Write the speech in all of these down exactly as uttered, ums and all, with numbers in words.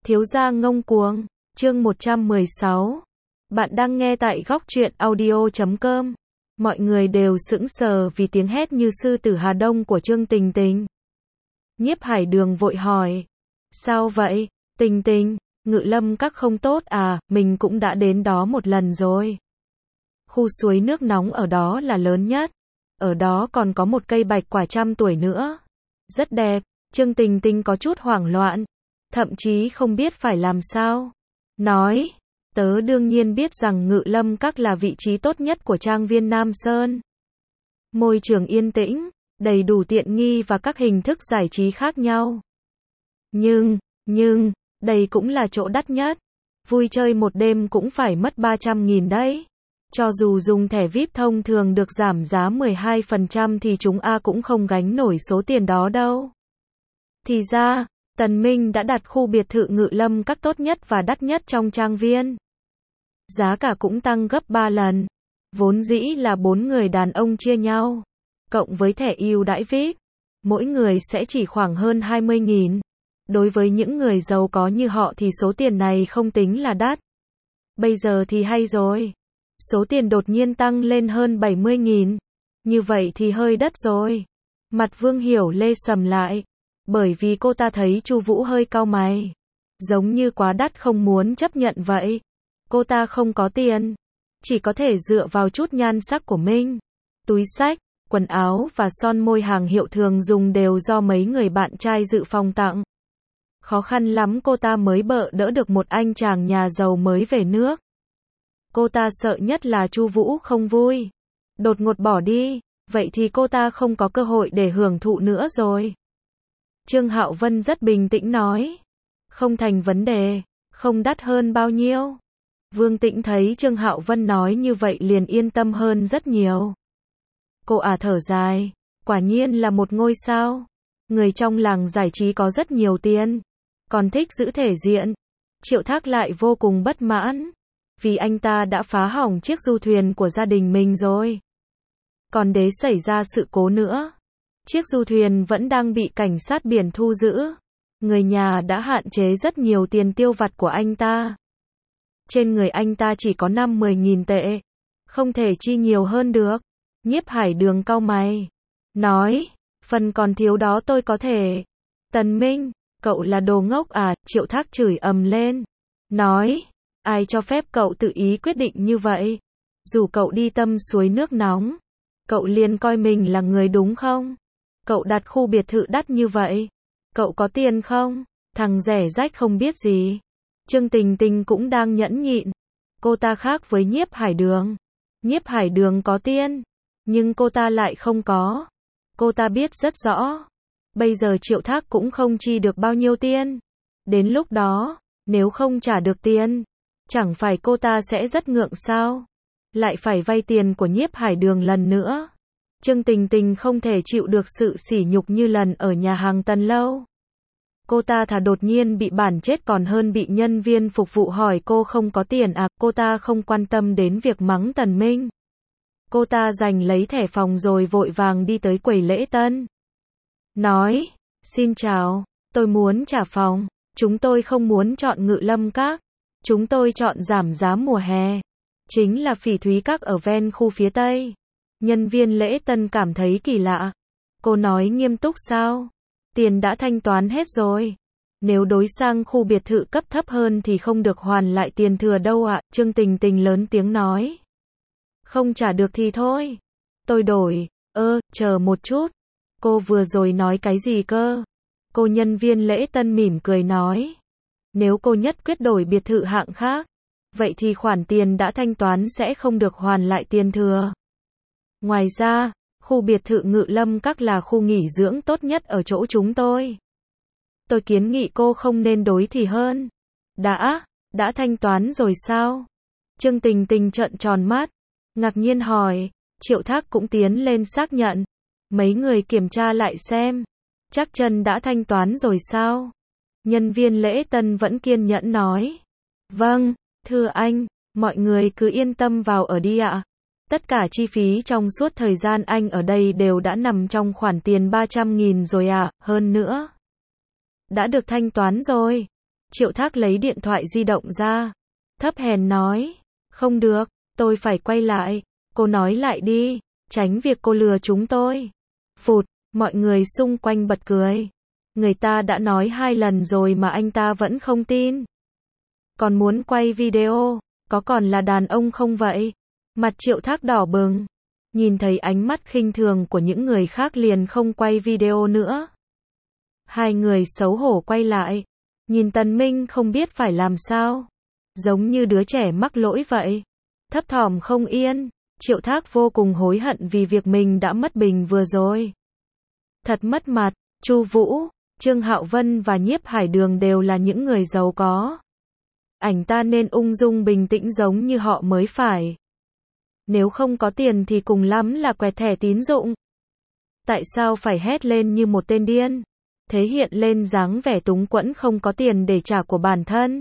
Thiếu gia ngông cuồng, chương một trăm mười sáu. Bạn đang nghe tại góc truyện audio chấm com. Mọi người đều sững sờ vì tiếng hét như sư tử Hà Đông của Trương Tình Tình. Nhiếp Hải Đường vội hỏi. Sao vậy, Tình Tình, Ngự Lâm Các không tốt à, mình cũng đã đến đó một lần rồi. Khu suối nước nóng ở đó là lớn nhất. Ở đó còn có một cây bạch quả trăm tuổi nữa. Rất đẹp, Trương Tình Tình có chút hoảng loạn. Thậm chí không biết phải làm sao. Nói, tớ đương nhiên biết rằng Ngự Lâm Các là vị trí tốt nhất của trang viên Nam Sơn. Môi trường yên tĩnh, đầy đủ tiện nghi và các hình thức giải trí khác nhau. Nhưng, nhưng, đây cũng là chỗ đắt nhất. Vui chơi một đêm cũng phải mất ba trăm nghìn đấy. Cho dù dùng thẻ vi ai pi thông thường được giảm giá mười hai phần trăm thì chúng A cũng không gánh nổi số tiền đó đâu. Thì ra, Tần Minh đã đặt khu biệt thự Ngự Lâm Các tốt nhất và đắt nhất trong trang viên. Giá cả cũng tăng gấp ba lần. Vốn dĩ là bốn người đàn ông chia nhau. Cộng với thẻ ưu đãi vi ai pi, mỗi người sẽ chỉ khoảng hơn hai mươi nghìn. Đối với những người giàu có như họ thì số tiền này không tính là đắt. Bây giờ thì hay rồi. Số tiền đột nhiên tăng lên hơn bảy mươi nghìn. Như vậy thì hơi đắt rồi. Mặt Vương Hiểu Lê sầm lại. Bởi vì cô ta thấy Chu Vũ hơi cau mày. Giống như quá đắt không muốn chấp nhận vậy. Cô ta không có tiền. Chỉ có thể dựa vào chút nhan sắc của mình. Túi xách, quần áo và son môi hàng hiệu thường dùng đều do mấy người bạn trai dự phòng tặng. Khó khăn lắm cô ta mới bợ đỡ được một anh chàng nhà giàu mới về nước. Cô ta sợ nhất là Chu Vũ không vui. Đột ngột bỏ đi. Vậy thì cô ta không có cơ hội để hưởng thụ nữa rồi. Trương Hạo Vân rất bình tĩnh nói. Không thành vấn đề. Không đắt hơn bao nhiêu. Vương Tĩnh thấy Trương Hạo Vân nói như vậy liền yên tâm hơn rất nhiều. Cô à thở dài. Quả nhiên là một ngôi sao. Người trong làng giải trí có rất nhiều tiền. Còn thích giữ thể diện. Triệu Thác lại vô cùng bất mãn. Vì anh ta đã phá hỏng chiếc du thuyền của gia đình mình rồi. Còn đế xảy ra sự cố nữa. Chiếc du thuyền vẫn đang bị cảnh sát biển thu giữ. Người nhà đã hạn chế rất nhiều tiền tiêu vặt của anh ta. Trên người anh ta chỉ có năm mười nghìn tệ. Không thể chi nhiều hơn được. Nhiếp Hải Đường cau mày. Nói, phần còn thiếu đó tôi có thể. Tần Minh, cậu là đồ ngốc à, Triệu Thác chửi ầm lên. Nói, ai cho phép cậu tự ý quyết định như vậy? Dù cậu đi tâm suối nước nóng. Cậu liền coi mình là người đúng không? Cậu đặt khu biệt thự đắt như vậy. Cậu có tiền không? Thằng rẻ rách không biết gì. Trương Tình Tình cũng đang nhẫn nhịn. Cô ta khác với Nhiếp Hải Đường. Nhiếp Hải Đường có tiền. Nhưng cô ta lại không có. Cô ta biết rất rõ. Bây giờ Triệu Thác cũng không chi được bao nhiêu tiền. Đến lúc đó, nếu không trả được tiền, chẳng phải cô ta sẽ rất ngượng sao? Lại phải vay tiền của Nhiếp Hải Đường lần nữa. Trương Tình Tình không thể chịu được sự sỉ nhục như lần ở nhà hàng Tần Lâu. Cô ta thà đột nhiên bị bản chết còn hơn bị nhân viên phục vụ hỏi cô không có tiền à, cô ta không quan tâm đến việc mắng Tần Minh. Cô ta giành lấy thẻ phòng rồi vội vàng đi tới quầy lễ tân. Nói, xin chào, tôi muốn trả phòng, chúng tôi không muốn chọn Ngự Lâm Các, chúng tôi chọn giảm giá mùa hè. Chính là Phỉ Thúy Các ở ven khu phía Tây. Nhân viên lễ tân cảm thấy kỳ lạ. Cô nói nghiêm túc sao? Tiền đã thanh toán hết rồi. Nếu đối sang khu biệt thự cấp thấp hơn thì không được hoàn lại tiền thừa đâu ạ. Trương Tình Tình lớn tiếng nói. Không trả được thì thôi. Tôi đổi. Ơ, chờ một chút. Cô vừa rồi nói cái gì cơ? Cô nhân viên lễ tân mỉm cười nói. Nếu cô nhất quyết đổi biệt thự hạng khác, vậy thì khoản tiền đã thanh toán sẽ không được hoàn lại tiền thừa. Ngoài ra, khu biệt thự Ngự Lâm Các là khu nghỉ dưỡng tốt nhất ở chỗ chúng tôi. Tôi kiến nghị cô không nên đối thì hơn. Đã, đã thanh toán rồi sao? Trương Tình Tình trợn tròn mắt, ngạc nhiên hỏi. Triệu Thác cũng tiến lên xác nhận. Mấy người kiểm tra lại xem. Chắc chân đã thanh toán rồi sao? Nhân viên lễ tân vẫn kiên nhẫn nói. Vâng, thưa anh, mọi người cứ yên tâm vào ở đi ạ. Tất cả chi phí trong suốt thời gian anh ở đây đều đã nằm trong khoản tiền ba trăm nghìn rồi ạ, hơn nữa. Đã được thanh toán rồi. Triệu Thác lấy điện thoại di động ra. Thấp hèn nói. Không được, tôi phải quay lại. Cô nói lại đi, tránh việc cô lừa chúng tôi. Phụt, mọi người xung quanh bật cười. Người ta đã nói hai lần rồi mà anh ta vẫn không tin. Còn muốn quay video, có còn là đàn ông không vậy? Mặt Triệu Thác đỏ bừng. Nhìn thấy ánh mắt khinh thường của những người khác liền không quay video nữa. Hai người xấu hổ quay lại. Nhìn Tần Minh không biết phải làm sao. Giống như đứa trẻ mắc lỗi vậy. Thấp thỏm không yên. Triệu Thác vô cùng hối hận vì việc mình đã mất bình vừa rồi. Thật mất mặt. Chu Vũ, Trương Hạo Vân và Nhiếp Hải Đường đều là những người giàu có. Ảnh ta nên ung dung bình tĩnh giống như họ mới phải. Nếu không có tiền thì cùng lắm là quẹt thẻ tín dụng. Tại sao phải hét lên như một tên điên? Thể hiện lên dáng vẻ túng quẫn không có tiền để trả của bản thân.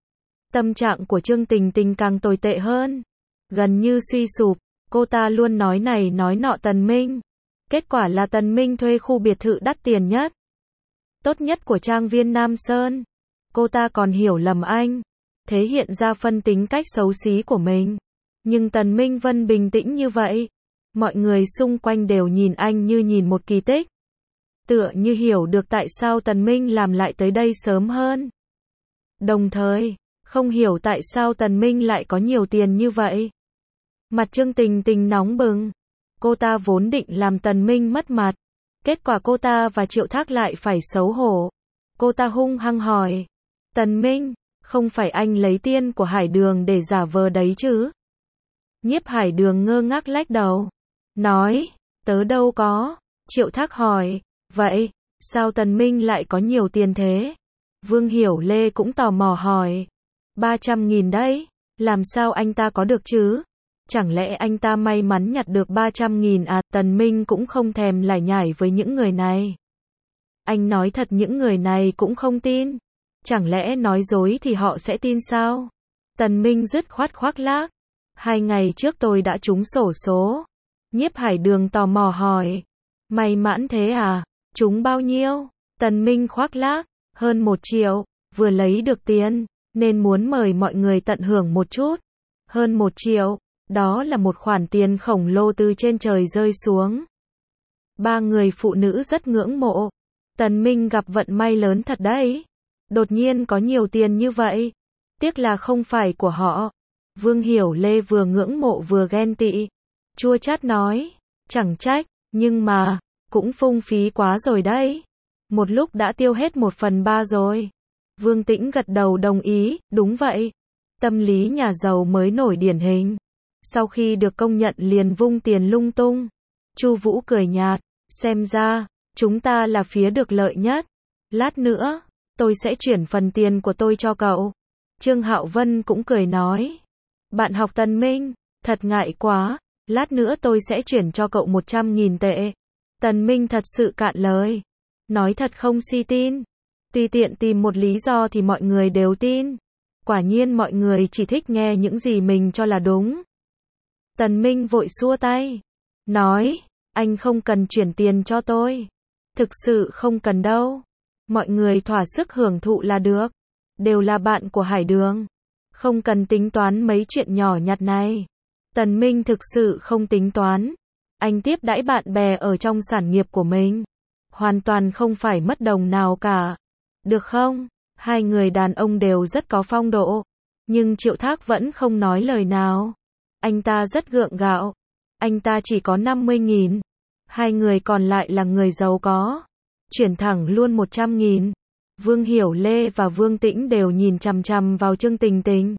Tâm trạng của Trương Tình Tình càng tồi tệ hơn. Gần như suy sụp, cô ta luôn nói này nói nọ Tần Minh. Kết quả là Tần Minh thuê khu biệt thự đắt tiền nhất, tốt nhất của trang viên Nam Sơn. Cô ta còn hiểu lầm anh, thể hiện ra phân tính cách xấu xí của mình. Nhưng Tần Minh vẫn bình tĩnh như vậy. Mọi người xung quanh đều nhìn anh như nhìn một kỳ tích. Tựa như hiểu được tại sao Tần Minh làm lại tới đây sớm hơn. Đồng thời, không hiểu tại sao Tần Minh lại có nhiều tiền như vậy. Mặt Trương Tình Tình nóng bừng. Cô ta vốn định làm Tần Minh mất mặt. Kết quả cô ta và Triệu Thác lại phải xấu hổ. Cô ta hung hăng hỏi. Tần Minh, không phải anh lấy tiền của Hải Đường để giả vờ đấy chứ? Nhiếp Hải Đường ngơ ngác lách đầu. Nói, tớ đâu có. Triệu Thác hỏi, vậy, sao Tần Minh lại có nhiều tiền thế? Vương Hiểu Lê cũng tò mò hỏi. ba trăm nghìn đấy, làm sao anh ta có được chứ? Chẳng lẽ anh ta may mắn nhặt được ba trăm nghìn à? Tần Minh cũng không thèm lải nhải với những người này. Anh nói thật những người này cũng không tin. Chẳng lẽ nói dối thì họ sẽ tin sao? Tần Minh dứt khoát khoác lác. Hai ngày trước tôi đã trúng xổ số. Nhiếp Hải Đường tò mò hỏi. May mắn thế à? Trúng bao nhiêu? Tần Minh khoác lác. Hơn một triệu. Vừa lấy được tiền, nên muốn mời mọi người tận hưởng một chút. Hơn một triệu. Đó là một khoản tiền khổng lồ từ trên trời rơi xuống. Ba người phụ nữ rất ngưỡng mộ. Tần Minh gặp vận may lớn thật đấy. Đột nhiên có nhiều tiền như vậy. Tiếc là không phải của họ. Vương Hiểu Lê vừa ngưỡng mộ vừa ghen tị. Chua chát nói. Chẳng trách, nhưng mà, cũng phung phí quá rồi đấy. Một lúc đã tiêu hết một phần ba rồi. Vương Tĩnh gật đầu đồng ý, đúng vậy. Tâm lý nhà giàu mới nổi điển hình. Sau khi được công nhận liền vung tiền lung tung. Chu Vũ cười nhạt, xem ra, chúng ta là phía được lợi nhất. Lát nữa, tôi sẽ chuyển phần tiền của tôi cho cậu. Trương Hạo Vân cũng cười nói. Bạn học Tần Minh, thật ngại quá, lát nữa tôi sẽ chuyển cho cậu một trăm nghìn tệ. Tần Minh thật sự cạn lời. Nói thật không si tin. Tùy tiện tìm một lý do thì mọi người đều tin. Quả nhiên mọi người chỉ thích nghe những gì mình cho là đúng. Tần Minh vội xua tay. Nói, anh không cần chuyển tiền cho tôi. Thực sự không cần đâu. Mọi người thỏa sức hưởng thụ là được. Đều là bạn của Hải Đường. Không cần tính toán mấy chuyện nhỏ nhặt này. Tần Minh thực sự không tính toán. Anh tiếp đãi bạn bè ở trong sản nghiệp của mình. Hoàn toàn không phải mất đồng nào cả. Được không? Hai người đàn ông đều rất có phong độ. Nhưng Triệu Thác vẫn không nói lời nào. Anh ta rất gượng gạo. Anh ta chỉ có năm mươi nghìn. Hai người còn lại là người giàu có. Chuyển thẳng luôn một trăm nghìn. Vương Hiểu Lê và Vương Tĩnh đều nhìn chằm chằm vào Trương Tình Tình.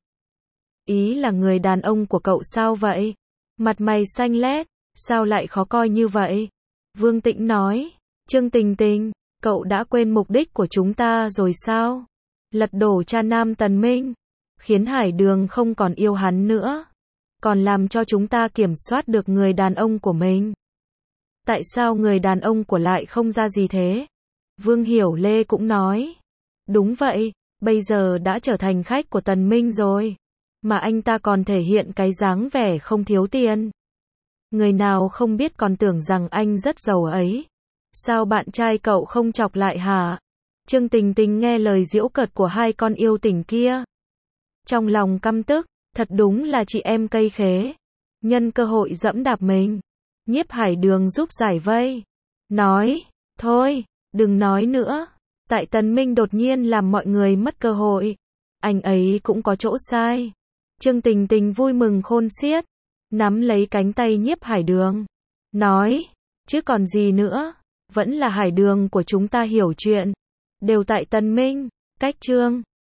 Ý là người đàn ông của cậu sao vậy? Mặt mày xanh lét, sao lại khó coi như vậy? Vương Tĩnh nói, Trương Tình Tình, cậu đã quên mục đích của chúng ta rồi sao? Lật đổ cha nam Tần Minh, khiến Hải Đường không còn yêu hắn nữa, còn làm cho chúng ta kiểm soát được người đàn ông của mình. Tại sao người đàn ông của lại không ra gì thế? Vương Hiểu Lê cũng nói, đúng vậy, bây giờ đã trở thành khách của Tần Minh rồi, mà anh ta còn thể hiện cái dáng vẻ không thiếu tiền. Người nào không biết còn tưởng rằng anh rất giàu ấy. Sao bạn trai cậu không chọc lại hả? Trương Tình Tình nghe lời giễu cợt của hai con yêu tỉnh kia. Trong lòng căm tức, thật đúng là chị em cây khế. Nhân cơ hội dẫm đạp mình. Nhiếp Hải Đường giúp giải vây. Nói, thôi, đừng nói nữa. Tại Tần Minh đột nhiên làm mọi người mất cơ hội. Anh ấy cũng có chỗ sai. Trương Tình Tình vui mừng khôn xiết. Nắm lấy cánh tay Nhiếp Hải Đường. Nói, chứ còn gì nữa. Vẫn là Hải Đường của chúng ta hiểu chuyện. Đều tại Tần Minh. Cách chương